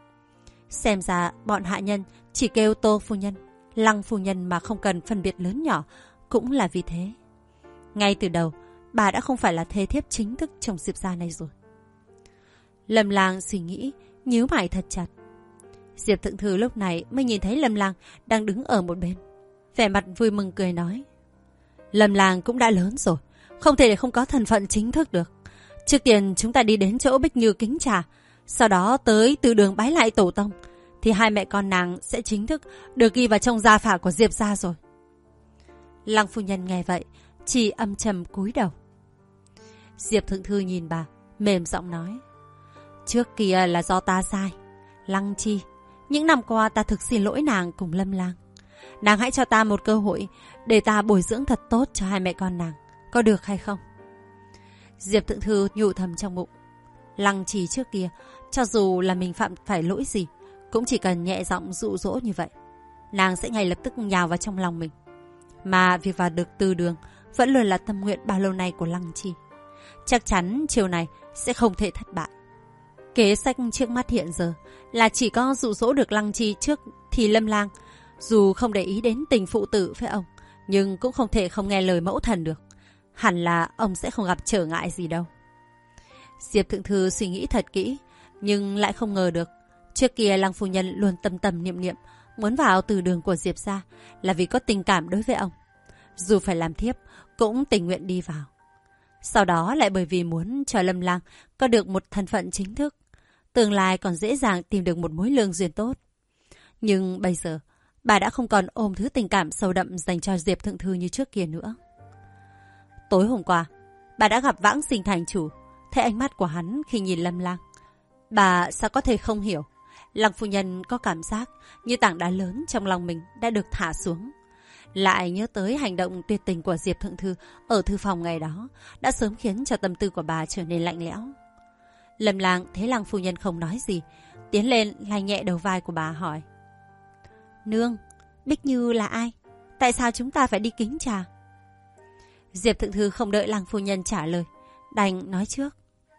Xem ra bọn hạ nhân chỉ kêu Tô phu nhân, Lăng phu nhân mà không cần phân biệt lớn nhỏ, cũng là vì thế. Ngay từ đầu, bà đã không phải là thê thiếp chính thức trong Diệp gia này rồi. Lâm Lang suy nghĩ, nhíu mày thật chặt. Diệp Thượng Thư lúc này mới nhìn thấy Lâm Lang đang đứng ở một bên, vẻ mặt vui mừng cười nói: Lâm Lang cũng đã lớn rồi, không thể để không có thân phận chính thức được. Trước tiên chúng ta đi đến chỗ Bích Như kính trà, sau đó tới Từ Đường bái lại tổ tông, thì hai mẹ con nàng sẽ chính thức được ghi vào trong gia phả của Diệp gia rồi. Lăng phu nhân nghe vậy, chỉ âm trầm cúi đầu. Diệp Thượng Thư nhìn bà, mềm giọng nói: Trước kia là do ta sai, Lăng Chi, những năm qua ta thực xin lỗi nàng cùng Lâm Lang. Nàng hãy cho ta một cơ hội để ta bồi dưỡng thật tốt cho hai mẹ con nàng, có được hay không? Diệp Thượng Thư nhủ thầm trong bụng. Lăng Chi trước kia, cho dù là mình phạm phải lỗi gì, cũng chỉ cần nhẹ giọng dụ dỗ như vậy, nàng sẽ ngay lập tức nhào vào trong lòng mình. Mà việc vào được Từ Đường vẫn luôn là tâm nguyện bao lâu nay của Lăng Chi. Chắc chắn chiều này sẽ không thể thất bại. Kế sách trước mắt hiện giờ là chỉ có dụ dỗ được Lăng Chi trước thì Lâm Lang, dù không để ý đến tình phụ tử với ông, nhưng cũng không thể không nghe lời mẫu thần được. Hẳn là ông sẽ không gặp trở ngại gì đâu. Diệp Thượng Thư suy nghĩ thật kỹ, nhưng lại không ngờ được trước kia Lăng phu nhân luôn tâm tâm niệm niệm muốn vào Từ Đường của Diệp gia là vì có tình cảm đối với ông, dù phải làm thiếp cũng tình nguyện đi vào. Sau đó lại bởi vì muốn cho Lâm Lang có được một thân phận chính thức, tương lai còn dễ dàng tìm được một mối lương duyên tốt. Nhưng bây giờ bà đã không còn ôm thứ tình cảm sâu đậm dành cho Diệp Thượng Thư như trước kia nữa. Tối hôm qua, bà đã gặp Vãng Sinh thành chủ, thấy ánh mắt của hắn khi nhìn Lâm Lang. Bà sao có thể không hiểu, Lăng phu nhân có cảm giác như tảng đá lớn trong lòng mình đã được thả xuống. Lại nhớ tới hành động tuyệt tình của Diệp Thượng Thư ở thư phòng ngày đó, đã sớm khiến cho tâm tư của bà trở nên lạnh lẽo. Lâm Lang thấy Lăng phu nhân không nói gì, tiến lên lay nhẹ đầu vai của bà hỏi: Nương, Bích Như là ai? Tại sao chúng ta phải đi kính trà? Diệp Thượng Thư không đợi Lăng phu nhân trả lời, đành nói trước: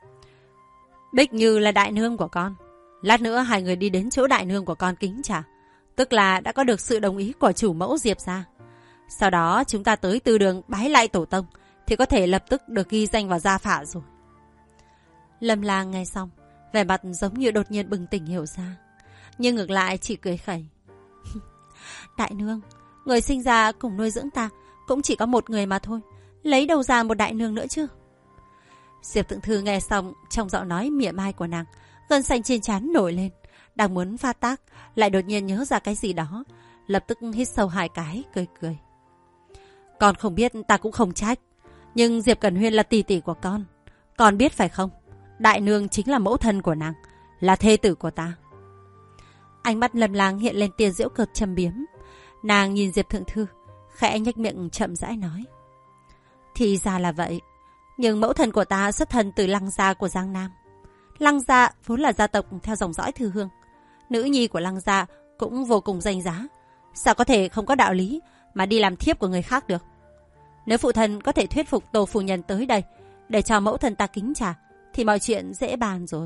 Bích Như là đại nương của con. Lát nữa hai người đi đến chỗ đại nương của con kính trà, tức là đã có được sự đồng ý của chủ mẫu Diệp gia. Sau đó chúng ta tới Từ Đường bái lại tổ tông, thì có thể lập tức được ghi danh vào gia phả rồi. Lâm Lang nghe xong, vẻ mặt giống như đột nhiên bừng tỉnh hiểu ra, nhưng ngược lại chỉ cười khẩy. Đại nương, người sinh ra cùng nuôi dưỡng ta cũng chỉ có một người mà thôi, lấy đâu ra một đại nương nữa chứ? Diệp Thượng Thư nghe xong, trong giọng nói mỉa mai của nàng, gân xanh trên trán nổi lên, đang muốn phát tác, lại đột nhiên nhớ ra cái gì đó, lập tức hít sâu 2 cái, cười cười. Con không biết ta cũng không trách, nhưng Diệp Cẩn Huyên là tỷ tỷ của con biết phải không? Đại nương chính là mẫu thân của nàng, là thê tử của ta. Ánh mắt Lâm Lang hiện lên tia giễu cợt châm biếm. Nàng nhìn Diệp Thượng Thư, khẽ nhếch miệng chậm rãi nói: Thì ra là vậy, nhưng mẫu thân của ta xuất thân từ Lăng gia của Giang Nam. Lăng gia vốn là gia tộc theo dòng dõi Thư Hương, nữ nhi của Lăng gia cũng vô cùng danh giá, sao có thể không có đạo lý mà đi làm thiếp của người khác được? Nếu phụ thân có thể thuyết phục Tô phu nhân tới đây để cho mẫu thân ta kính trà, thì mọi chuyện dễ bàn rồi.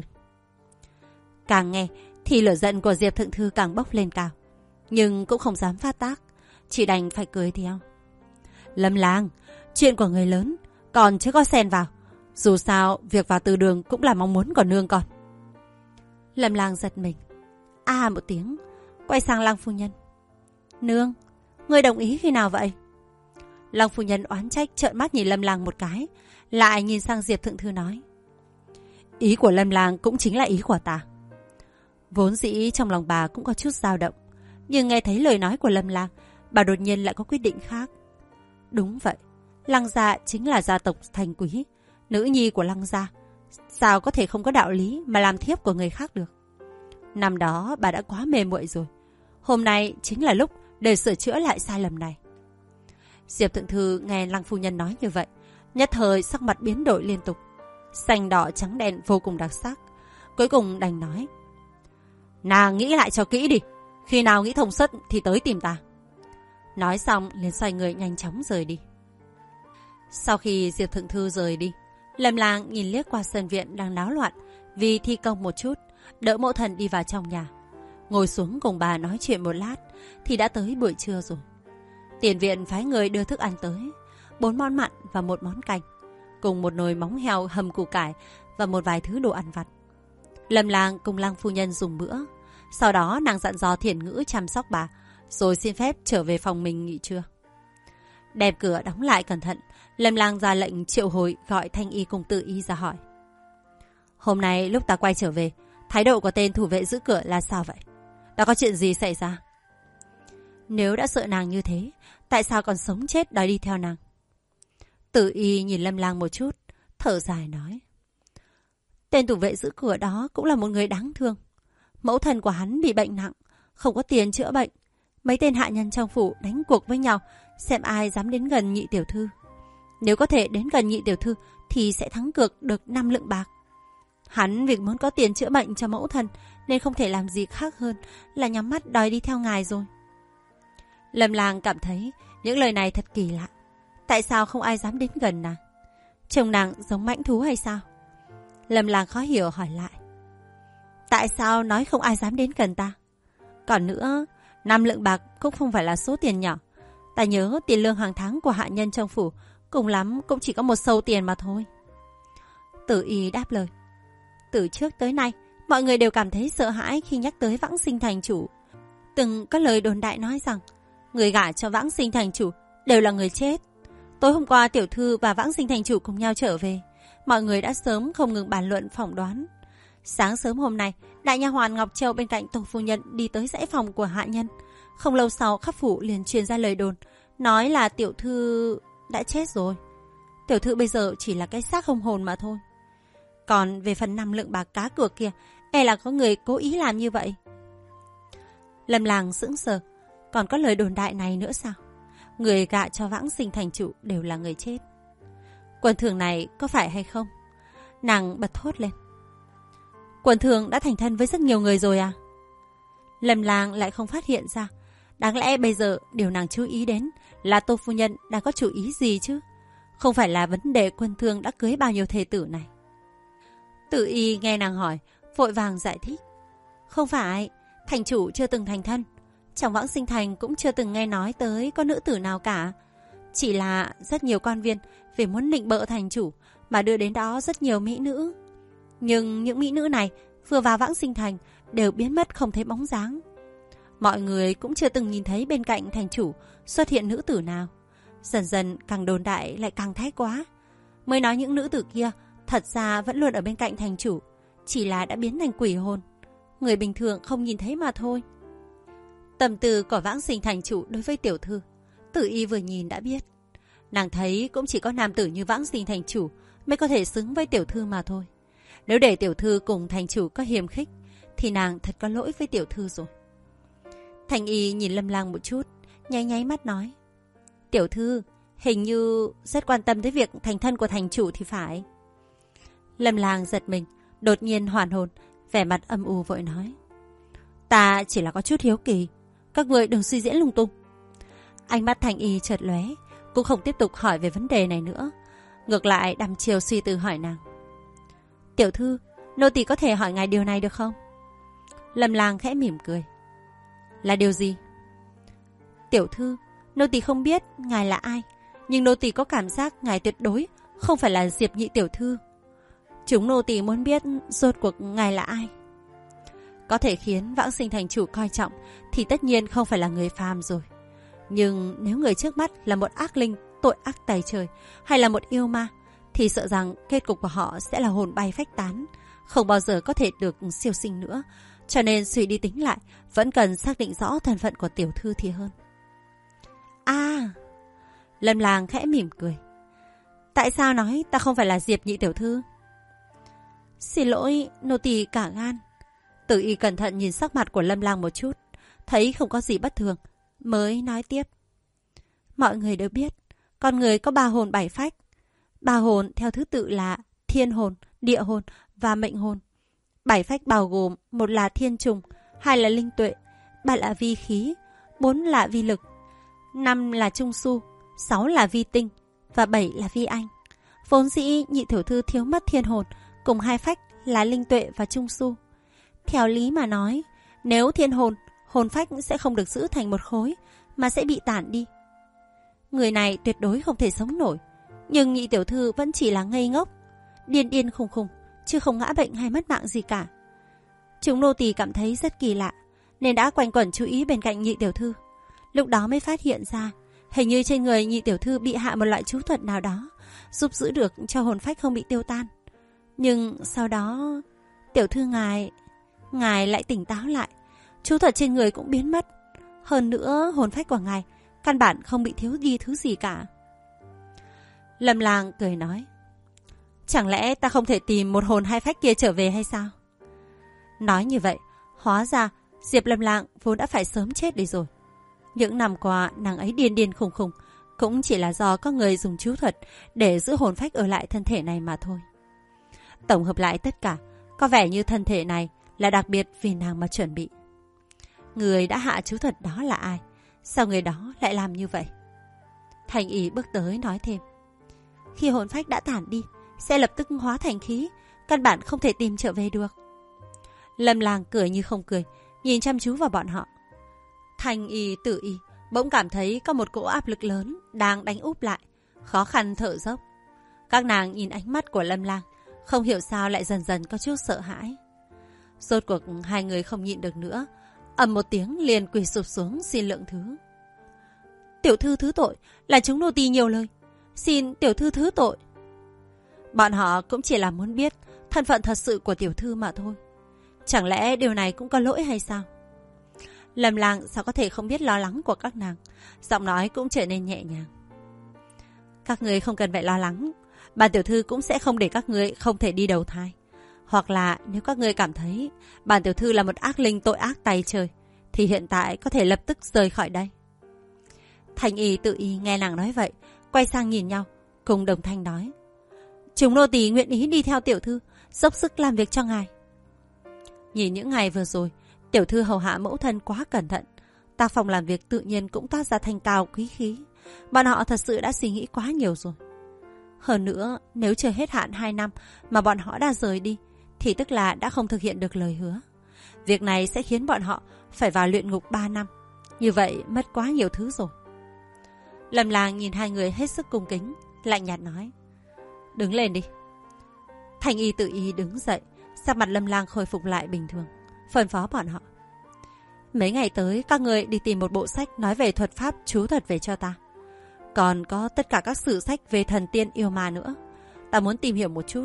Càng nghe thì lửa giận của Diệp Thượng Thư càng bốc lên cao, nhưng cũng không dám phát tác, chỉ đành phải cười theo. Lâm Lang, chuyện của người lớn còn chưa có xen vào, dù sao việc vào Từ Đường cũng là mong muốn của nương con. Lâm Lang giật mình, a một tiếng, quay sang Lăng phu nhân: Nương, người đồng ý khi nào vậy? Lăng phu nhân oán trách trợn mắt nhìn Lâm Lang một cái, lại nhìn sang Diệp Thượng Thư nói: Ý của Lâm Lang cũng chính là ý của ta. Vốn dĩ trong lòng bà cũng có chút dao động, nhưng nghe thấy lời nói của Lâm Lang, bà đột nhiên lại có quyết định khác. Đúng vậy, Lăng gia chính là gia tộc thành quý, nữ nhi của Lăng gia, sao có thể không có đạo lý mà làm thiếp của người khác được. Năm đó bà đã quá mê muội rồi, hôm nay chính là lúc để sửa chữa lại sai lầm này. Diệp Thượng Thư nghe Lăng phu nhân nói như vậy, nhất thời sắc mặt biến đổi liên tục, xanh đỏ trắng đen vô cùng đặc sắc. Cuối cùng đành nói: nàng nghĩ lại cho kỹ đi, khi nào nghĩ thông suốt thì tới tìm ta. Nói xong liền xoay người nhanh chóng rời đi. Sau khi Diệp Thượng Thư rời đi, Lâm Lang nhìn liếc qua sân viện đang náo loạn vì thi công một chút, đỡ mẫu thần đi vào trong nhà, ngồi xuống cùng bà nói chuyện một lát thì đã tới buổi trưa rồi. Tiền viện phái người đưa thức ăn tới, 4 món mặn và 1 món canh, cùng một nồi móng heo hầm củ cải và một vài thứ đồ ăn vặt. Lâm Lang cùng Lăng phu nhân dùng bữa, sau đó nàng dặn dò Thiển Ngữ chăm sóc bà, rồi xin phép trở về phòng mình nghỉ trưa. Đem cửa đóng lại cẩn thận, Lâm Lang ra lệnh triệu hồi gọi Thanh Y cùng Tử Y ra hỏi: hôm nay lúc ta quay trở về, thái độ của tên thủ vệ giữ cửa là sao vậy? Đã có chuyện gì xảy ra? Nếu đã sợ nàng như thế, tại sao còn sống chết đòi đi theo nàng? Tử Y nhìn Lâm Lang một chút, thở dài nói: tên thủ vệ giữ cửa đó cũng là một người đáng thương. Mẫu thần của hắn bị bệnh nặng, không có tiền chữa bệnh. Mấy tên hạ nhân trong phủ đánh cuộc với nhau, xem ai dám đến gần nhị tiểu thư. Nếu có thể đến gần nhị tiểu thư thì sẽ thắng cược được 5 lượng bạc. Hắn vì muốn có tiền chữa bệnh cho mẫu thần nên không thể làm gì khác hơn là nhắm mắt đòi đi theo ngài rồi. Lâm Lang cảm thấy những lời này thật kỳ lạ. Tại sao không ai dám đến gần nàng? Chồng nàng giống mãnh thú hay sao? Lâm Lang khó hiểu hỏi lại: tại sao nói không ai dám đến gần ta? Còn nữa, 5 lượng bạc cũng không phải là số tiền nhỏ. Ta nhớ tiền lương hàng tháng của hạ nhân trong phủ cùng lắm cũng chỉ có 1 sâu tiền mà thôi. Tử Y đáp lời: từ trước tới nay, mọi người đều cảm thấy sợ hãi khi nhắc tới Vãng Sinh thành chủ. Từng có lời đồn đại nói rằng người gả cho Vãng Sinh thành chủ đều là người chết. Tối hôm qua tiểu thư và Vãng Sinh thành chủ cùng nhau trở về, mọi người đã sớm không ngừng bàn luận phỏng đoán. Sáng sớm hôm nay, đại nha hoàn Ngọc Châu bên cạnh tổ phu nhân đi tới dãy phòng của hạ nhân. Không lâu sau, khắp phủ liền truyền ra lời đồn, nói là tiểu thư đã chết rồi. Tiểu thư bây giờ chỉ là cái xác không hồn mà thôi. Còn về phần 5 lượng bạc cá cược kia, e là có người cố ý làm như vậy. Lâm Lang sững sờ, còn có lời đồn đại này nữa sao? Người gả cho Vãng Sinh thành chủ đều là người chết. Quần thường này có phải hay không? Nàng bật thốt lên. Quần thường đã thành thân với rất nhiều người rồi à? Lâm Lang lại không phát hiện ra. Đáng lẽ bây giờ điều nàng chú ý đến là Tô phu nhân đang có chủ ý gì chứ? Không phải là vấn đề Quân Thương đã cưới bao nhiêu thê tử này. Tử Y nghe nàng hỏi, vội vàng giải thích. Không phải, thành chủ chưa từng thành thân. Trong Vãng Sinh thành cũng chưa từng nghe nói tới có nữ tử nào cả. Chỉ là rất nhiều quan viên vì muốn nịnh bợ thành chủ mà đưa đến đó rất nhiều mỹ nữ. Nhưng những mỹ nữ này vừa vào Vãng Sinh thành đều biến mất không thấy bóng dáng. Mọi người cũng chưa từng nhìn thấy bên cạnh thành chủ xuất hiện nữ tử nào. Dần dần càng đồn đại lại càng thái quá. Mới nói những nữ tử kia thật ra vẫn luôn ở bên cạnh thành chủ, chỉ là đã biến thành quỷ hồn. Người bình thường không nhìn thấy mà thôi. Tâm tư của Vãng Sinh thành chủ đối với tiểu thư, Tử Y vừa nhìn đã biết. Nàng thấy cũng chỉ có nam tử như Vãng Sinh thành chủ mới có thể xứng với tiểu thư mà thôi. Nếu để tiểu thư cùng thành chủ có hiềm khích thì nàng thật có lỗi với tiểu thư rồi. Thanh Y nhìn Lâm Lang một chút, nháy nháy mắt nói: tiểu thư hình như rất quan tâm tới việc thành thân của thành chủ thì phải. Lâm Lang giật mình, đột nhiên hoàn hồn, vẻ mặt âm u vội nói: ta chỉ là có chút hiếu kỳ, các người đừng suy diễn lung tung. Ánh mắt Thanh Y chợt lóe, cũng không tiếp tục hỏi về vấn đề này nữa, ngược lại đăm chiều suy tư hỏi nàng: tiểu thư, nô tỳ có thể hỏi ngài điều này được không? Lâm Lang khẽ mỉm cười: là điều gì? Tiểu thư, nô tỳ không biết ngài là ai, nhưng nô tỳ có cảm giác ngài tuyệt đối không phải là Diệp nhị tiểu thư. Chúng nô tỳ muốn biết rốt cuộc ngài là ai. Có thể khiến Vãng Sinh thành chủ coi trọng thì tất nhiên không phải là người phàm rồi. Nhưng nếu người trước mắt là một ác linh tội ác tày trời hay là một yêu ma thì sợ rằng kết cục của họ sẽ là hồn bay phách tán, không bao giờ có thể được siêu sinh nữa. Cho nên suy đi tính lại, vẫn cần xác định rõ thân phận của tiểu thư thì hơn. Lâm Lang khẽ mỉm cười. Tại sao nói ta không phải là Diệp nhị tiểu thư? Xin lỗi, nô tỳ cả gan. Tử Y cẩn thận nhìn sắc mặt của Lâm Lang một chút, thấy không có gì bất thường, mới nói tiếp. Mọi người đều biết, con người có 3 hồn 7 phách. 3 hồn theo thứ tự là thiên hồn, địa hồn và mệnh hồn. 7 phách bao gồm 1 là thiên trùng, 2 là linh tuệ, 3 là vi khí, 4 là vi lực, 5 là trung su, 6 là vi tinh và 7 là vi anh. Vốn dĩ nhị tiểu thư thiếu mất thiên hồn cùng 2 phách là linh tuệ và trung su. Theo lý mà nói, nếu thiên hồn, hồn phách sẽ không được giữ thành một khối mà sẽ bị tản đi. Người này tuyệt đối không thể sống nổi, nhưng nhị tiểu thư vẫn chỉ là ngây ngốc, điên điên khùng khùng, chứ không ngã bệnh hay mất mạng gì cả. Chúng nô tỳ cảm thấy rất kỳ lạ, nên đã quanh quẩn chú ý bên cạnh nhị tiểu thư. Lúc đó mới phát hiện ra, hình như trên người nhị tiểu thư bị hạ một loại chú thuật nào đó, giúp giữ được cho hồn phách không bị tiêu tan. Nhưng sau đó, tiểu thư ngài lại tỉnh táo lại, chú thuật trên người cũng biến mất. Hơn nữa, hồn phách của ngài căn bản không bị thiếu đi thứ gì cả. Lâm Lang cười nói, chẳng lẽ ta không thể tìm một hồn 2 phách kia trở về hay sao? Nói như vậy, hóa ra Diệp Lâm Lang vốn đã phải sớm chết đi rồi. Những năm qua nàng ấy điên điên khùng khùng cũng chỉ là do có người dùng chú thuật để giữ hồn phách ở lại thân thể này mà thôi. Tổng hợp lại tất cả, có vẻ như thân thể này là đặc biệt vì nàng mà chuẩn bị. Người đã hạ chú thuật đó là ai? Sao người đó lại làm như vậy? Thành Y bước tới nói thêm, khi hồn phách đã tản đi sẽ lập tức hóa thành khí, căn bản không thể tìm trở về được. Lâm Lang cười như không cười, nhìn chăm chú vào bọn họ. Thành Y, Tử Y bỗng cảm thấy có một cỗ áp lực lớn đang đánh úp lại, khó khăn thở dốc. Các nàng nhìn ánh mắt của Lâm Lang, không hiểu sao lại dần dần có chút sợ hãi. Rốt cuộc hai người không nhịn được nữa, ầm một tiếng liền quỳ sụp xuống xin lượng thứ. Tiểu thư thứ tội, là chúng nô tỳ nhiều lời, xin tiểu thư thứ tội. Bọn họ cũng chỉ là muốn biết thân phận thật sự của tiểu thư mà thôi. Chẳng lẽ điều này cũng có lỗi hay sao? Lâm Lang sao có thể không biết lo lắng của các nàng, giọng nói cũng trở nên nhẹ nhàng. Các người không cần phải lo lắng, bản tiểu thư cũng sẽ không để các người không thể đi đầu thai. Hoặc là nếu các người cảm thấy bản tiểu thư là một ác linh tội ác tày trời, thì hiện tại có thể lập tức rời khỏi đây. Thành Y, Tử Y nghe nàng nói vậy, quay sang nhìn nhau, cùng đồng thanh nói, chúng nô tỳ nguyện ý đi theo tiểu thư, dốc sức làm việc cho ngài. Nhìn những ngày vừa rồi, tiểu thư hầu hạ mẫu thân quá cẩn thận, tác phong làm việc tự nhiên cũng toát ra thanh cao quý khí. Bọn họ thật sự đã suy nghĩ quá nhiều rồi. Hơn nữa, nếu chưa hết hạn 2 năm mà bọn họ đã rời đi, thì tức là đã không thực hiện được lời hứa. Việc này sẽ khiến bọn họ phải vào luyện ngục 3 năm. Như vậy mất quá nhiều thứ rồi. Lâm Lang nhìn hai người hết sức cung kính, lạnh nhạt nói, đứng lên đi. Thành Y, Tử Y đứng dậy, sắc mặt Lâm Lang khôi phục lại bình thường, phân phó bọn họ, mấy ngày tới các người đi tìm một bộ sách nói về thuật pháp chú thuật về cho ta. Còn có tất cả các sử sách về thần tiên yêu ma nữa, ta muốn tìm hiểu một chút.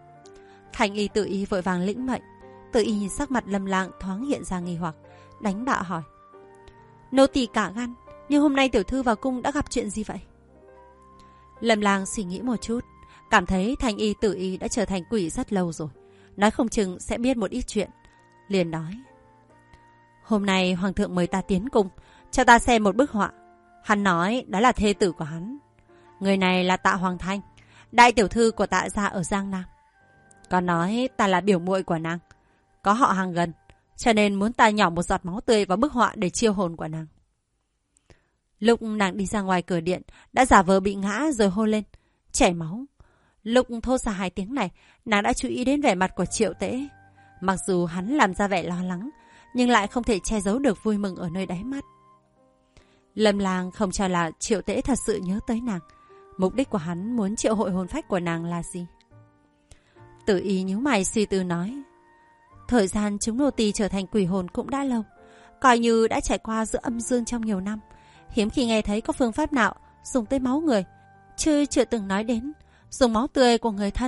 Thành Y, Tử Y vội vàng lĩnh mệnh. Tử Y nhìn sắc mặt Lâm Lang thoáng hiện ra nghi hoặc, đánh bạo hỏi, nô tỳ cả gan, nhưng hôm nay tiểu thư vào cung đã gặp chuyện gì vậy? Lâm Lang suy nghĩ một chút, cảm thấy Thành Y, Tử Y đã trở thành quỷ rất lâu rồi, nói không chừng sẽ biết một ít chuyện. Liền nói, hôm nay hoàng thượng mời ta tiến cung, cho ta xem một bức họa. Hắn nói đó là thê tử của hắn. Người này là Tạ Hoàng Thanh, đại tiểu thư của Tạ gia ở Giang Nam. Còn nói ta là biểu muội của nàng, có họ hàng gần, cho nên muốn ta nhỏ một giọt máu tươi vào bức họa để chiêu hồn của nàng. Lúc nàng đi ra ngoài cửa điện, đã giả vờ bị ngã rồi hô lên, chảy máu. Lúc thốt ra 2 tiếng này, nàng đã chú ý đến vẻ mặt của Triệu Tễ. Mặc dù hắn làm ra vẻ lo lắng, nhưng lại không thể che giấu được vui mừng ở nơi đáy mắt. Lâm Lang không cho là Triệu Tễ thật sự nhớ tới nàng. Mục đích của hắn muốn triệu hội hồn phách của nàng là gì? Tử Y nhíu mày suy tư nói, thời gian chúng nô tỳ trở thành quỷ hồn cũng đã lâu, coi như đã trải qua giữa âm dương trong nhiều năm, hiếm khi nghe thấy có phương pháp nào dùng tới máu người, chứ chưa từng nói đến dùng máu tươi của người thân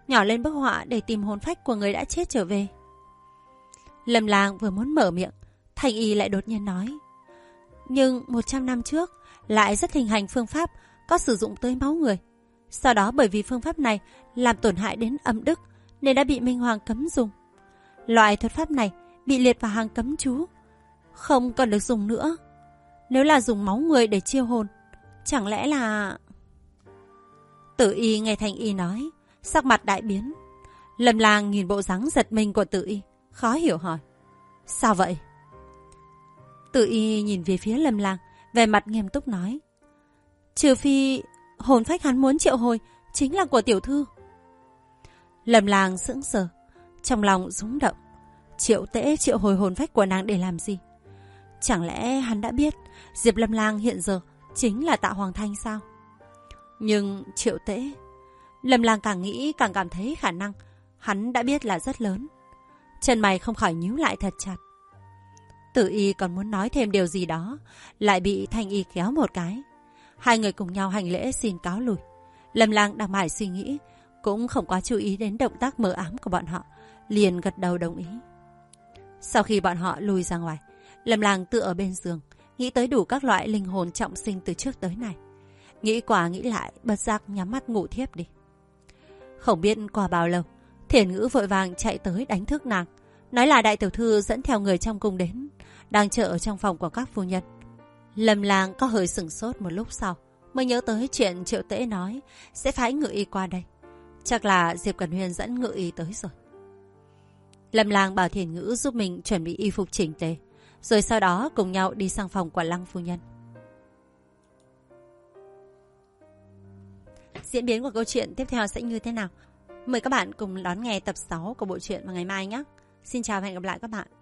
nhỏ lên bức họa để tìm hồn phách của người đã chết trở về. Lâm Lang vừa muốn mở miệng, Thanh Y lại đột nhiên nói. Nhưng 100 năm trước lại rất thịnh hành phương pháp có sử dụng tới máu người. Sau đó bởi vì phương pháp này làm tổn hại đến âm đức nên đã bị Minh Hoàng cấm dùng. Loại thuật pháp này bị liệt vào hàng cấm chú, không còn được dùng nữa. Nếu là dùng máu người để chiêu hồn, chẳng lẽ là... Tử Y nghe Thanh Y nói, sắc mặt đại biến. Lâm Lang nhìn bộ dáng giật mình của Tử Y, khó hiểu hỏi. Sao vậy? Tử Y nhìn về phía Lâm Lang, vẻ mặt nghiêm túc nói. Trừ phi hồn phách hắn muốn triệu hồi chính là của tiểu thư. Lâm Lang sững sờ, trong lòng rúng động. Triệu Tễ triệu hồi hồn phách của nàng để làm gì? Chẳng lẽ hắn đã biết Diệp Lâm Lang hiện giờ chính là Tạ Hoàng Thanh sao? Nhưng Triệu Tễ... Lâm Lang càng nghĩ càng cảm thấy khả năng hắn đã biết là rất lớn. Chân mày không khỏi nhíu lại thật chặt. Tử Y còn muốn nói thêm điều gì đó, lại bị Thanh Y kéo một cái. Hai người cùng nhau hành lễ xin cáo lùi. Lâm Lang đang mải suy nghĩ, cũng không quá chú ý đến động tác mờ ám của bọn họ, liền gật đầu đồng ý. Sau khi bọn họ lùi ra ngoài, Lâm Lang tựa ở bên giường, nghĩ tới đủ các loại linh hồn trọng sinh từ trước tới nay. Nghĩ qua nghĩ lại, bật giác nhắm mắt ngủ thiếp đi. Không biết qua bao lâu, Thiền Ngữ vội vàng chạy tới đánh thức nàng, nói là đại tiểu thư dẫn theo người trong cung đến, đang chờ ở trong phòng của các phu nhân. Lâm Lang có hơi sửng sốt một lúc sau, mới nhớ tới chuyện Triệu Tễ nói sẽ phái ngự y qua đây. Chắc là Diệp Cẩn Huyên dẫn ngự y tới rồi. Lâm Lang bảo Thiền Ngữ giúp mình chuẩn bị y phục chỉnh tề, rồi sau đó cùng nhau đi sang phòng của Lăng phu nhân. Diễn biến của câu chuyện tiếp theo sẽ như thế nào? Mời các bạn cùng đón nghe tập 6 của bộ truyện vào ngày mai nhé. Xin chào và hẹn gặp lại các bạn.